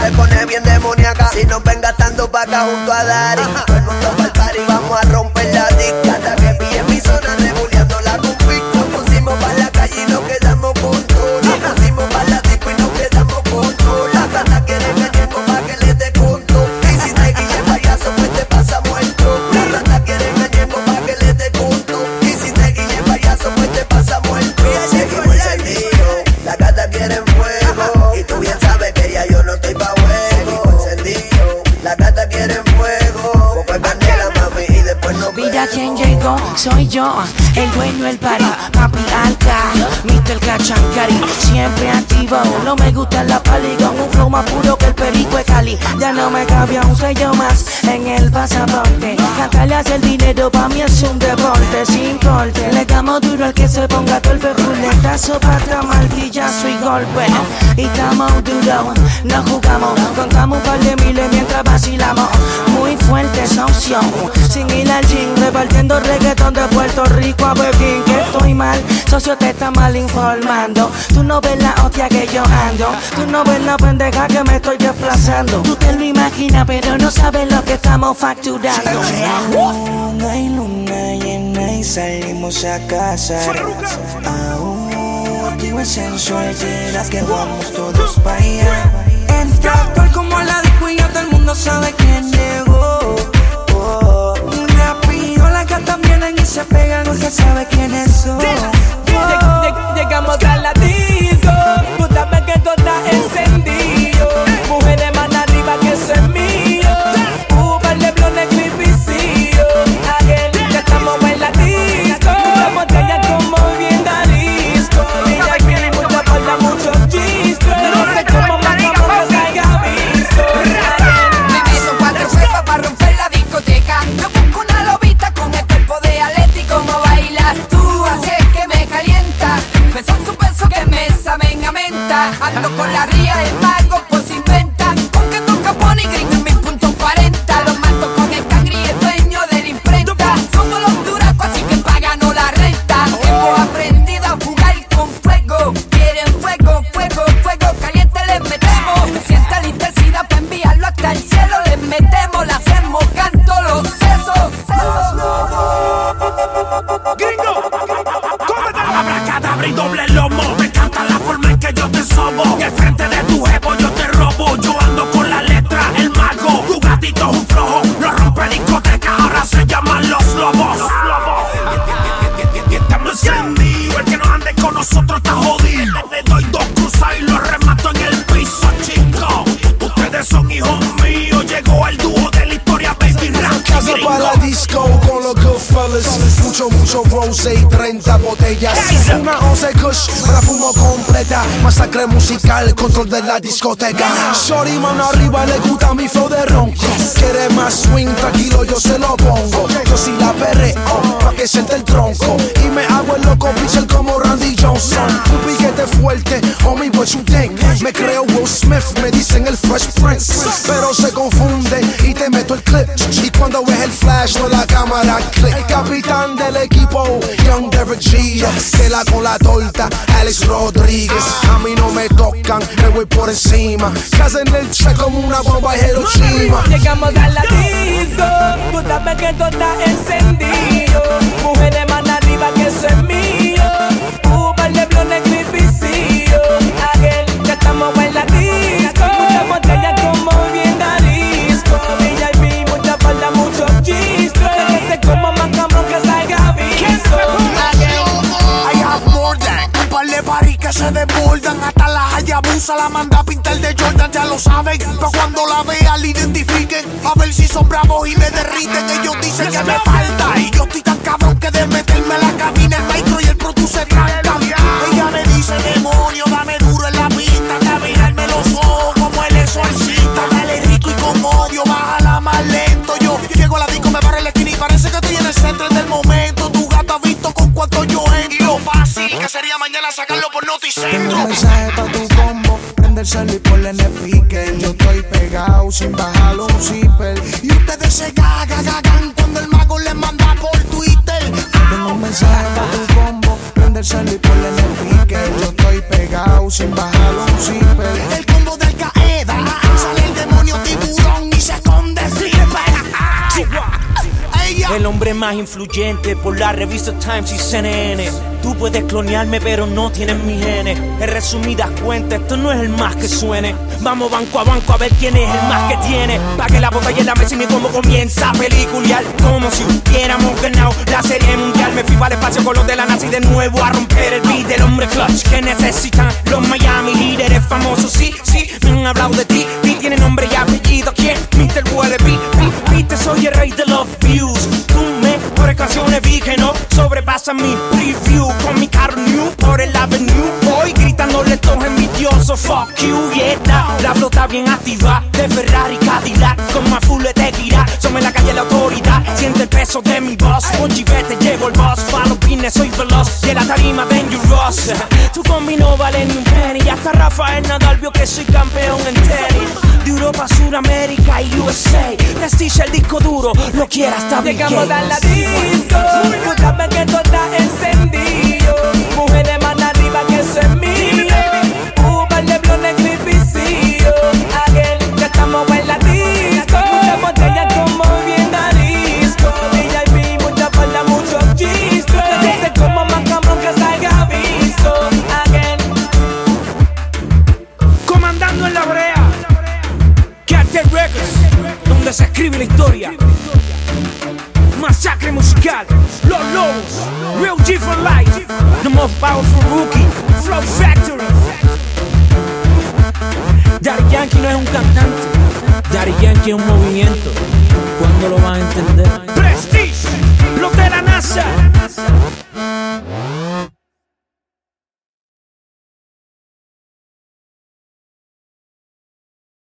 se pone bien demoníaca. Si nos ven gastando pa' acá junto a Dari. Todo el mundo pa'l party, vamos a romper la disca. Hasta que pille mi zona, rebuleándola con pico. Nos pusimos pa' la calle y nos quedamos con todo. Nos pusimos pa' la disco y nos quedamos con todo. Las gatas quieren gañeco pa' que les dé conto. Y si te guille payaso, pues te pasa muerto. Las gatas quieren gañeco pa' que les dé conto. Y si te guille payaso, pues te pasa muerto. Seguimos encendido, las gatas quieren fuego. Y tú bien sabes que ya yo no estoy pa' juego. Encendido, las gatas quieren fuego. Copa canela, mami, y después nos vemos. Mira quién llegó, soy yo, el dueño del party, papi alca, Mr. Cachancari, siempre activo, no me gusta la pali, con un flow más puro que el perico de Cali, ya no me cabía un sello más en el pasaporte, cantarle hace el dinero pa' mí es un deporte, sin corte, le damos duro al que se ponga golpe, fuletazo pa' atrás, martillazo y golpe, y estamos duro, no jugamos, contamos un par de miles mientras vacilamos, muy fuerte esa opción, sin ir al gym, repartiendo reggaetón de Puerto Rico a Pekín, que estoy mal, socio te está mal informando, tú no ves la hostia que yo ando, tú no ves la pendeja que me estoy desplazando, tú te lo imaginas pero no sabes lo que estamos facturando. Hay luna llena y salimos a casa, activo el sensual, llenas que vamos todos pa' allá. Entra actual como la disco y ya todo el mundo sabe quién llegó. Rápido las gatas vienen y se pegan, usted sabe quiénes son. Llegamos a la disco, tú sabes que todo está encendido. Mujeres más arriba que eso es mío. Par de blones clipicillo. Again, ya estamos en la disco. La botella como bien disco. Mira aquí, mucha falta, muchos chistros. No sé cómo matamos que salga visto. Me meto 4 cepas para romper la discoteca. Yo busco una lobita con el cuerpo de Aleti. Como bailas tú, haces que me calienta. Besos su beso que me saben a menta. Ando con la ría del mago, pues inventa. Porque toca pone gringo en 1000.40. Los mato con el cangri, el dueño de la imprenta. Somos los duracos, así que páganos la renta. Hemos aprendido a jugar con fuego. Quieren fuego, fuego, fuego caliente les metemos. Sienta la intensidad para enviarlo hasta el cielo. Les metemos, le hacemos canto los sesos. Gringo, cómete la abracadabra y doble lomo. Me encanta la forma en que yo te sobo. Y al frente de tu jevo yo te robo. Yo ando con la letra, el mago. Tu gatito es un flojo, lo rompe discoteca. Ahora se llaman los lobos. Y estamos encendidos. El que no ande con nosotros está jodido. Le doy 2 cruzas y lo remato en el piso, chicos. Ustedes son hijos míos. Llegó el dúo de la historia, baby rap. Casa para la disco con los Goodfellas. Mucho rose y 30 botellas. Una 11 kush, me la fumo completa. Masacre musical, control de la discoteca. Shorty mano arriba, le gusta mi flow de ronco. Quiere más swing, tranquilo yo se lo pongo. Yo sí la perreo, pa' que siente el tronco. Y me hago el loco pitcher como Randy Johnson. Un piquete fuerte, homie what you think. Me creo Will Smith, me dicen el Fresh Prince. Pero se confunde y te meto el clip. Y cuando ves el flash, no la cámara click. El capitán del equipo, Young Derek Jeter. Tela con la torta, Alex Rodríguez. A mí no me tocan, me voy por encima. Casa en el check como una bomba de Hiroshima. Llegamos a la disco, tú sabes que todo está encendido. Mujeres más arriba que eso es mío. Par de blones clipicillo. Again, ya estamos en la disco. Mucha botella como bien disco. VIP, mucha falta, muchos chistros. No sé cómo más cabrón que salga visto. I have more than un par de paris que se desbordan. Hasta la Hayabusa la manda a pintar de Jordan, ya lo saben. Pa' cuando la vean, la identifiquen. A ver si son bravos y me derriten. Ellos dicen que me falta. Y yo estoy tan cabrón que de meterme en la cabina, el micro y el producer trancan. Ella me dice, demonio, dame duro en la pista. Que a mirarme los ojos como el exorcista. Dale rico y con odio, bájala más lento. Yo llego a la disco, me paro en la esquina y parece que estoy en el centro del momento. Tu gato ha visto con cuánto yo entro. Y lo fácil que sería mañana sacarlo por Noticentro. Tengo un mensaje pa' tu combo, prende el cel y ponle en el speaker. Yo estoy pegado sin bajarlo un zipper. Y ustedes se gagan cuando el mago les manda por Twitter. Tengo un mensaje pa' tu combo, prende el cel y ponle en el speaker. Yo estoy pegado sin bajarlo un zipper. El combo del Al Qaeda sale El hombre más influyente por la revista Times y CNN. Tú puedes clonearme pero no tienes mis genes. En resumidas cuentas, esto no es el más que suene. Vamos banco a ver quién es el más que tiene. Pa' que la botella en la mesa y mi combo comienza a peliculear. Como si hubiéramos ganado la serie mundial. Me fui para el espacio con los de la NASA y de nuevo a romper el beat del hombre clutch que necesitan los Miami líderes famosos. Sí, me han hablado de ti. Tiene nombre y apellido. ¿Quién? Mr. Wallaby. Viste, soy el rey de los views. Tú mejores canciones vi que no sobrepasan mi preview. Con mi carro new por el avenue. Voy gritándole todos envidiosos. Fuck you, yeah. La flota bien activa. De Ferrari, Cadillac. Con más full de tequila. Somos en la calle la autoridad. Siente el peso de mi voz. Con chivete llevo el boss. Pa' los pines soy veloz. Y en la tarima dangerous. Tú con mi no vale ni un penny. Y hasta Rafael Nadal vio que soy campeón en tenis. De Europa, Suramérica y USA. Prestige el disco duro. Lo quiera hasta Big Llegamos Games. a la disco. Tú sabes que todo está encendido. Mujeres más arriba que eso es mío. Vale blonde gripicillo. Again, ya estamos en la disco. Muchas botellas como bien arisco. VIP, mucha falda, muchos chiscos. No sé cómo más cabrón que salga visto. Again. Comandando en la brea. Cartel Records, donde se escribe la historia. Masacre musical, Los Lobos, Real G for life. The most powerful rookie, Flow Factory. Daddy Yankee no es un cantante, Daddy Yankee es un movimiento. ¿Cuándo lo van a entender? Prestige, los de la NASA.